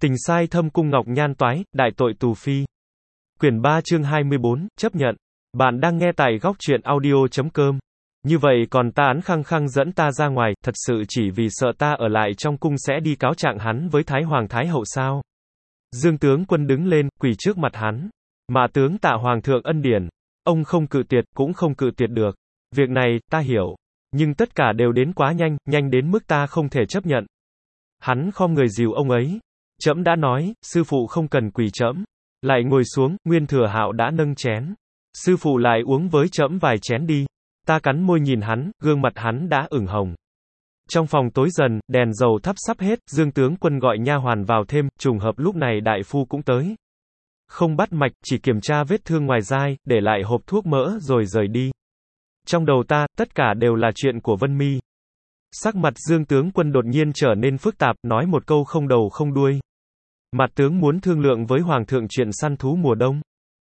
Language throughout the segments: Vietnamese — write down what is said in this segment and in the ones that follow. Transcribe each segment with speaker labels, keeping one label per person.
Speaker 1: Tình sai thâm cung ngọc nhan toái, đại tội tù phi. Quyển 3 chương 24, chấp nhận. Bạn đang nghe tại góc truyện audio.com. Như vậy còn ta án khăng khăng dẫn ta ra ngoài, thật sự chỉ vì sợ ta ở lại trong cung sẽ đi cáo trạng hắn với Thái Hoàng Thái Hậu sao? Dương tướng quân đứng lên, quỳ trước mặt hắn. Mạ tướng tạ Hoàng thượng ân điển. Ông không cự tuyệt, cũng không cự tuyệt được. Việc này, ta hiểu. Nhưng tất cả đều đến quá nhanh, nhanh đến mức ta không thể chấp nhận. Hắn khom người dìu ông ấy. Trẫm đã nói, sư phụ không cần quỳ trẫm. Lại ngồi xuống, Nguyên Thừa Hạo đã nâng chén. Sư phụ lại uống với trẫm vài chén đi. Ta cắn môi nhìn hắn, gương mặt hắn đã ửng hồng. Trong phòng tối dần, đèn dầu thắp sắp hết, Dương tướng quân gọi nha hoàn vào thêm, trùng hợp lúc này đại phu cũng tới. Không bắt mạch, chỉ kiểm tra vết thương ngoài dai, để lại hộp thuốc mỡ rồi rời đi. Trong đầu ta, tất cả đều là chuyện của Vân Mi. Sắc mặt Dương tướng quân đột nhiên trở nên phức tạp, nói một câu không đầu không đuôi. Mặt tướng muốn thương lượng với Hoàng thượng chuyện săn thú mùa đông.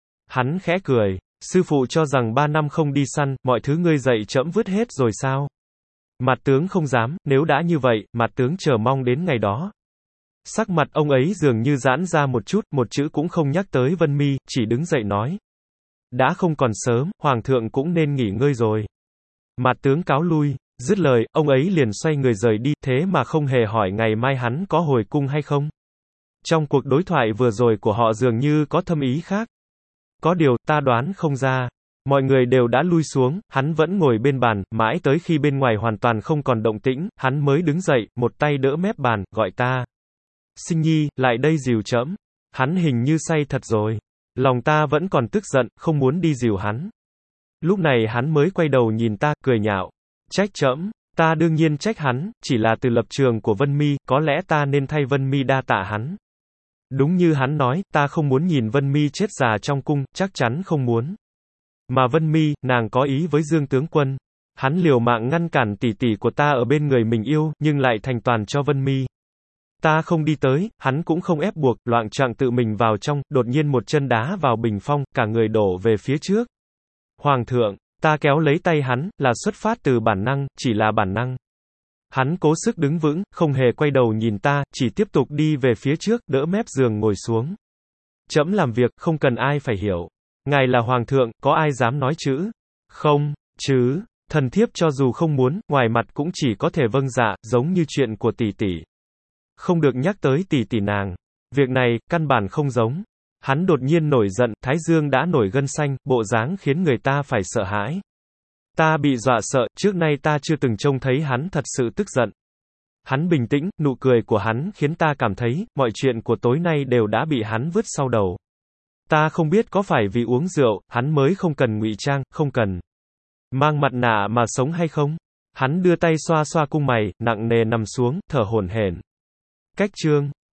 Speaker 1: Hắn khẽ cười. Sư phụ cho rằng 3 năm không đi săn, mọi thứ ngươi dạy trẫm vứt hết rồi sao? Mặt tướng không dám, nếu đã như vậy, mặt tướng chờ mong đến ngày đó. Sắc mặt ông ấy dường như giãn ra một chút, một chữ cũng không nhắc tới Vân Mi, chỉ đứng dậy nói. Đã không còn sớm, Hoàng thượng cũng nên nghỉ ngơi rồi. Mặt tướng cáo lui. Dứt lời, ông ấy liền xoay người rời đi, thế mà không hề hỏi ngày mai hắn có hồi cung hay không. Trong cuộc đối thoại vừa rồi của họ dường như có thâm ý khác. Có điều, ta đoán không ra. Mọi người đều đã lui xuống, hắn vẫn ngồi bên bàn, mãi tới khi bên ngoài hoàn toàn không còn động tĩnh, hắn mới đứng dậy, một tay đỡ mép bàn, gọi ta. Sinh nhi, lại đây dìu trẫm. Hắn hình như say thật rồi. Lòng ta vẫn còn tức giận, không muốn đi dìu hắn. Lúc này hắn mới quay đầu nhìn ta, cười nhạo. Trách trẫm, ta đương nhiên trách hắn, chỉ là từ lập trường của Vân Mi, có lẽ ta nên thay Vân Mi đa tạ hắn. Đúng như hắn nói, ta không muốn nhìn Vân Mi chết già trong cung, chắc chắn không muốn. Mà Vân Mi, nàng có ý với Dương tướng quân. Hắn liều mạng ngăn cản tỷ tỷ của ta ở bên người mình yêu, nhưng lại thành toàn cho Vân Mi. Ta không đi tới, hắn cũng không ép buộc, loạng choạng tự mình vào trong, đột nhiên một chân đá vào bình phong, cả người đổ về phía trước. Hoàng thượng, ta kéo lấy tay hắn, là xuất phát từ bản năng, chỉ là bản năng. Hắn cố sức đứng vững, không hề quay đầu nhìn ta, chỉ tiếp tục đi về phía trước, đỡ mép giường ngồi xuống. Trẫm làm việc, không cần ai phải hiểu. Ngài là Hoàng thượng, có ai dám nói chữ? Không, chứ. Thần thiếp cho dù không muốn, ngoài mặt cũng chỉ có thể vâng dạ, giống như chuyện của tỷ tỷ. Không được nhắc tới tỷ tỷ nàng. Việc này, căn bản không giống. Hắn đột nhiên nổi giận, thái dương đã nổi gân xanh, bộ dáng khiến người ta phải sợ hãi. Ta bị dọa sợ, trước nay ta chưa từng trông thấy hắn thật sự tức giận. Hắn bình tĩnh, nụ cười của hắn khiến ta cảm thấy, mọi chuyện của tối nay đều đã bị hắn vứt sau đầu. Ta không biết có phải vì uống rượu, hắn mới không cần ngụy trang, không cần mang mặt nạ mà sống hay không? Hắn đưa tay xoa xoa cung mày, nặng nề nằm xuống, thở hổn hển. Cách chương